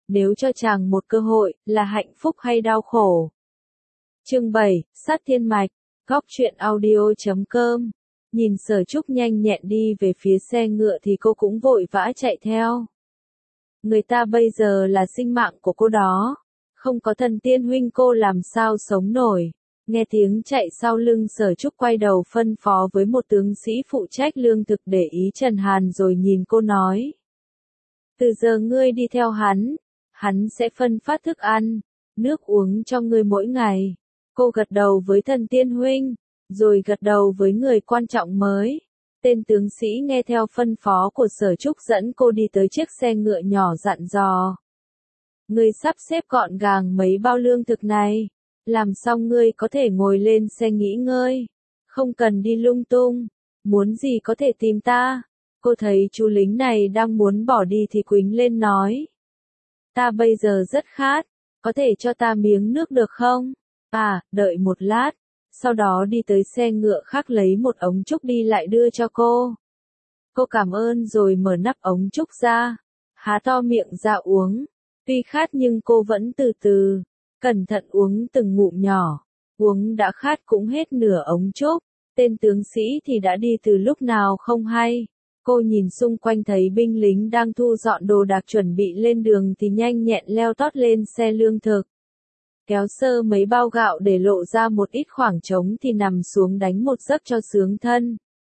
nếu cho chàng một cơ hội, là hạnh phúc hay đau khổ? Chương 7, Sát Thiên Mạch, Góc truyện audio.com. Nhìn Sở Trúc nhanh nhẹn đi về phía xe ngựa thì cô cũng vội vã chạy theo. Người ta bây giờ là sinh mạng của cô đó. Không có Thần Tiên huynh cô làm sao sống nổi. Nghe tiếng chạy sau lưng, Sở Trúc quay đầu phân phó với một tướng sĩ phụ trách lương thực để ý Trần Hàn rồi nhìn cô nói. Từ giờ ngươi đi theo hắn sẽ phân phát thức ăn, nước uống cho ngươi mỗi ngày. Cô gật đầu với Thần Tiên huynh, rồi gật đầu với người quan trọng mới. Tên tướng sĩ nghe theo phân phó của Sở Trúc dẫn cô đi tới chiếc xe ngựa nhỏ dặn dò. Ngươi sắp xếp gọn gàng mấy bao lương thực này. Làm xong ngươi có thể ngồi lên xe nghỉ ngơi. Không cần đi lung tung. Muốn gì có thể tìm ta. Cô thấy chú lính này đang muốn bỏ đi thì quýnh lên nói. Ta bây giờ rất khát. Có thể cho ta miếng nước được không? À, đợi một lát. Sau đó đi tới xe ngựa khác lấy một ống trúc đi lại đưa cho cô. Cô cảm ơn rồi mở nắp ống trúc ra. Há to miệng ra uống. Tuy khát nhưng cô vẫn từ từ, cẩn thận uống từng ngụm nhỏ. Uống đã khát cũng hết nửa ống trúc. Tên tướng sĩ thì đã đi từ lúc nào không hay. Cô nhìn xung quanh thấy binh lính đang thu dọn đồ đạc chuẩn bị lên đường thì nhanh nhẹn leo tót lên xe lương thực. Kéo sơ mấy bao gạo để lộ ra một ít khoảng trống thì nằm xuống đánh một giấc cho sướng thân.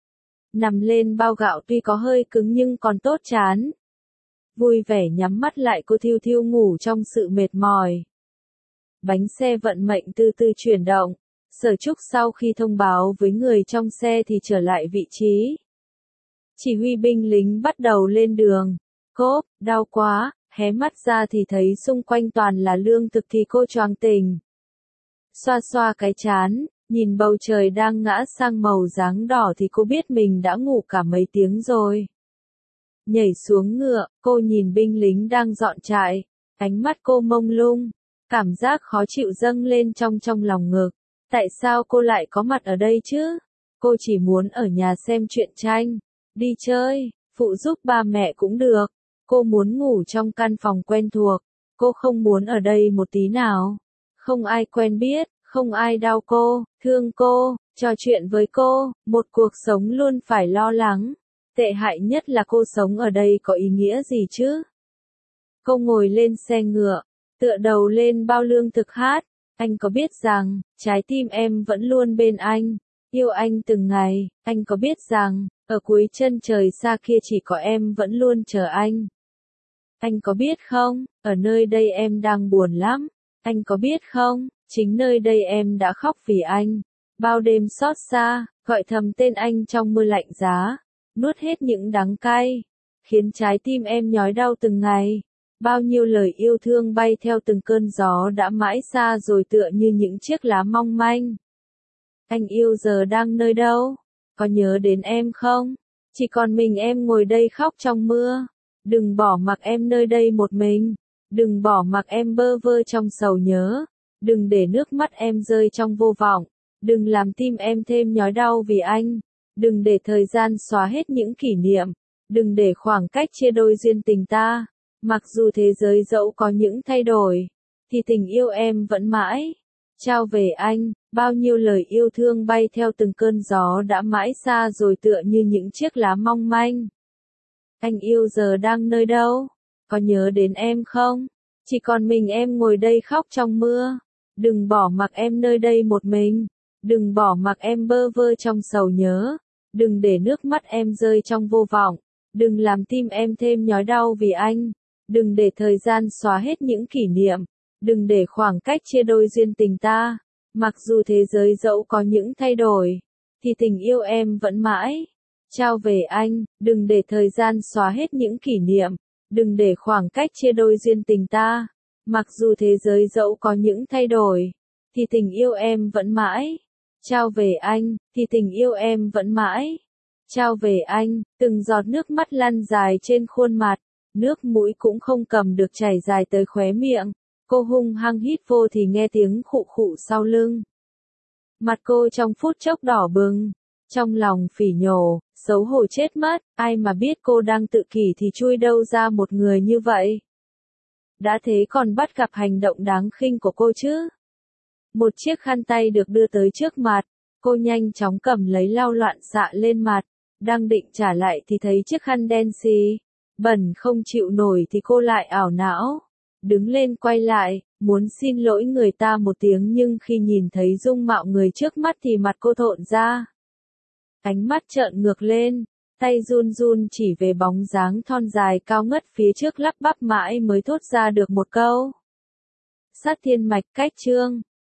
Nằm lên bao gạo tuy có hơi cứng nhưng còn tốt chán. Vui vẻ nhắm mắt lại cô thiêu thiêu ngủ trong sự mệt mỏi. Bánh xe vận mệnh từ từ chuyển động. Sở Trúc sau khi thông báo với người trong xe thì trở lại vị trí. Chỉ huy binh lính bắt đầu lên đường. Cốp, đau quá, hé mắt ra thì thấy xung quanh toàn là lương thực thì cô choáng tỉnh. Xoa xoa cái trán, nhìn bầu trời đang ngã sang màu dáng đỏ thì cô biết mình đã ngủ cả mấy tiếng rồi. Nhảy xuống ngựa, cô nhìn binh lính đang dọn trại, ánh mắt cô mông lung, cảm giác khó chịu dâng lên trong lòng ngực. Tại sao cô lại có mặt ở đây chứ? Cô chỉ muốn ở nhà xem truyện tranh, đi chơi, phụ giúp ba mẹ cũng được. Cô muốn ngủ trong căn phòng quen thuộc, cô không muốn ở đây một tí nào. Không ai quen biết, không ai đau cô, thương cô, trò chuyện với cô, một cuộc sống luôn phải lo lắng. Tệ hại nhất là cô sống ở đây có ý nghĩa gì chứ? Cô ngồi lên xe ngựa, tựa đầu lên bao lương thực hát. Anh có biết rằng, trái tim em vẫn luôn bên anh, yêu anh từng ngày. Anh có biết rằng, ở cuối chân trời xa kia chỉ có em vẫn luôn chờ anh. Anh có biết không, ở nơi đây em đang buồn lắm. Anh có biết không, chính nơi đây em đã khóc vì anh. Bao đêm xót xa, gọi thầm tên anh trong mưa lạnh giá. Nuốt hết những đắng cay, khiến trái tim em nhói đau từng ngày. Bao nhiêu lời yêu thương bay theo từng cơn gió đã mãi xa rồi tựa như những chiếc lá mong manh. Anh yêu giờ đang nơi đâu? Có nhớ đến em không? Chỉ còn mình em ngồi đây khóc trong mưa. Đừng bỏ mặc em nơi đây một mình. Đừng bỏ mặc em bơ vơ trong sầu nhớ. Đừng để nước mắt em rơi trong vô vọng. Đừng làm tim em thêm nhói đau vì anh. Đừng để thời gian xóa hết những kỷ niệm. Đừng để khoảng cách chia đôi duyên tình ta. Mặc dù thế giới dẫu có những thay đổi, thì tình yêu em vẫn mãi. Trao về anh, bao nhiêu lời yêu thương bay theo từng cơn gió đã mãi xa rồi tựa như những chiếc lá mong manh. Anh yêu giờ đang nơi đâu? Có nhớ đến em không? Chỉ còn mình em ngồi đây khóc trong mưa. Đừng bỏ mặc em nơi đây một mình. Đừng bỏ mặc em bơ vơ trong sầu nhớ. Đừng để nước mắt em rơi trong vô vọng. Đừng làm tim em thêm nhói đau vì anh. Đừng để thời gian xóa hết những kỷ niệm. Đừng để khoảng cách chia đôi duyên tình ta. Mặc dù thế giới dẫu có những thay đổi, thì tình yêu em vẫn mãi. Trao về anh, đừng để thời gian xóa hết những kỷ niệm. Đừng để khoảng cách chia đôi duyên tình ta. Mặc dù thế giới dẫu có những thay đổi, thì tình yêu em vẫn mãi. Trao về anh, thì tình yêu em vẫn mãi. Trao về anh, từng giọt nước mắt lăn dài trên khuôn mặt. Nước mũi cũng không cầm được chảy dài tới khóe miệng. Cô hung hăng hít vô thì nghe tiếng khụ khụ sau lưng. Mặt cô trong phút chốc đỏ bừng. Trong lòng phỉ nhổ, xấu hổ chết mất. Ai mà biết cô đang tự kỷ thì chui đâu ra một người như vậy. Đã thế còn bắt gặp hành động đáng khinh của cô chứ. Một chiếc khăn tay được đưa tới trước mặt, cô nhanh chóng cầm lấy lau loạn xạ lên mặt, đang định trả lại thì thấy chiếc khăn đen xì, bẩn không chịu nổi thì cô lại ảo não. Đứng lên quay lại, muốn xin lỗi người ta một tiếng nhưng khi nhìn thấy dung mạo người trước mắt thì mặt cô thộn ra. Ánh mắt trợn ngược lên, tay run run chỉ về bóng dáng thon dài cao ngất phía trước lắp bắp mãi mới thốt ra được một câu. Sát thiên mạch cách chương.